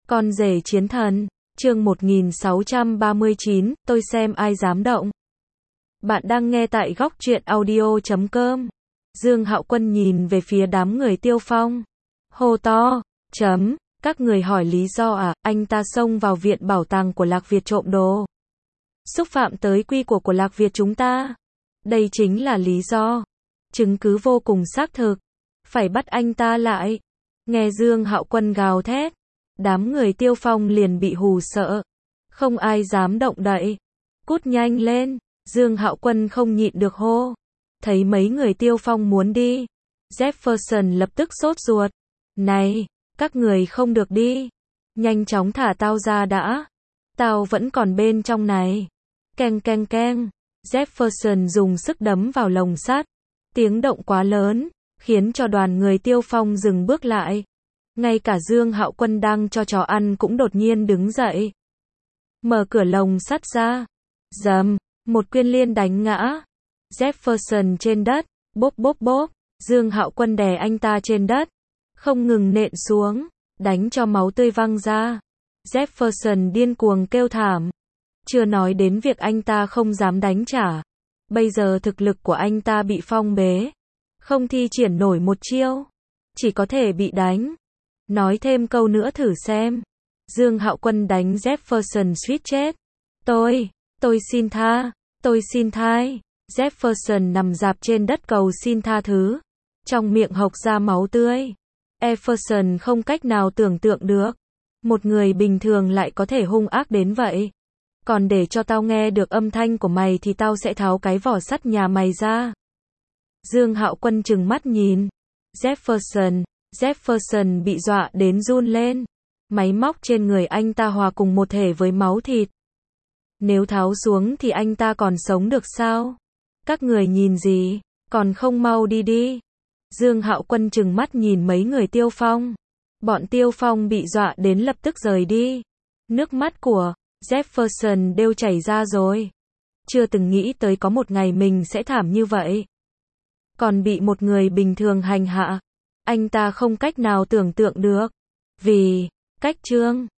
Con rể chiến thần, chương 1639, tôi xem ai dám động. Bạn đang nghe tại góc truyện audio.com. Dương Hạo Quân nhìn về phía đám người Tiêu Phong. Hô to, các người hỏi lý do à, anh ta xông vào viện bảo tàng của Lạc Việt trộm đồ. Xúc phạm tới quy của Lạc Việt chúng ta. Đây chính là lý do. Chứng cứ vô cùng xác thực. Phải bắt anh ta lại. Nghe Dương Hạo Quân gào thét. Đám người Tiêu Phong liền bị hù sợ. Không ai dám động đậy. Cút nhanh lên. Dương Hạo Quân không nhịn được hô. Thấy mấy người Tiêu Phong muốn đi. Jefferson lập tức sốt ruột. Này, các người không được đi. Nhanh chóng thả tao ra đã. Tao vẫn còn bên trong này. Keng keng keng. Jefferson dùng sức đấm vào lồng sắt. Tiếng động quá lớn, khiến cho đoàn người Tiêu Phong dừng bước lại. Ngay cả Dương Hạo Quân đang cho chó ăn cũng đột nhiên đứng dậy. Mở cửa lồng sắt ra. Dầm, một quyên liên đánh ngã. Jefferson trên đất, bốp bốp bốp. Dương Hạo Quân đè anh ta trên đất. Không ngừng nện xuống, đánh cho máu tươi văng ra. Jefferson điên cuồng kêu thảm. Chưa nói đến việc anh ta không dám đánh trả. Bây giờ thực lực của anh ta bị phong bế. Không thi triển nổi một chiêu. Chỉ có thể bị đánh. Nói thêm câu nữa thử xem. Dương Hạo Quân đánh Jefferson suýt chết. Tôi xin tha. Tôi xin thai. Jefferson nằm rạp trên đất cầu xin tha thứ. Trong miệng hộc ra máu tươi. Jefferson không cách nào tưởng tượng được. Một người bình thường lại có thể hung ác đến vậy. Còn để cho tao nghe được âm thanh của mày thì tao sẽ tháo cái vỏ sắt nhà mày ra. Dương Hạo Quân trừng mắt nhìn. Jefferson bị dọa đến run lên. Máy móc trên người anh ta hòa cùng một thể với máu thịt. Nếu tháo xuống thì anh ta còn sống được sao? Các người nhìn gì? Còn không mau đi đi. Dương Hạo Quân trừng mắt nhìn mấy người Tiêu Phong. Bọn Tiêu Phong bị dọa đến lập tức rời đi. Nước mắt của Jefferson đều chảy ra rồi. Chưa từng nghĩ tới có một ngày mình sẽ thảm như vậy. Còn bị một người bình thường hành hạ. Anh ta không cách nào tưởng tượng được. Vì, cách chương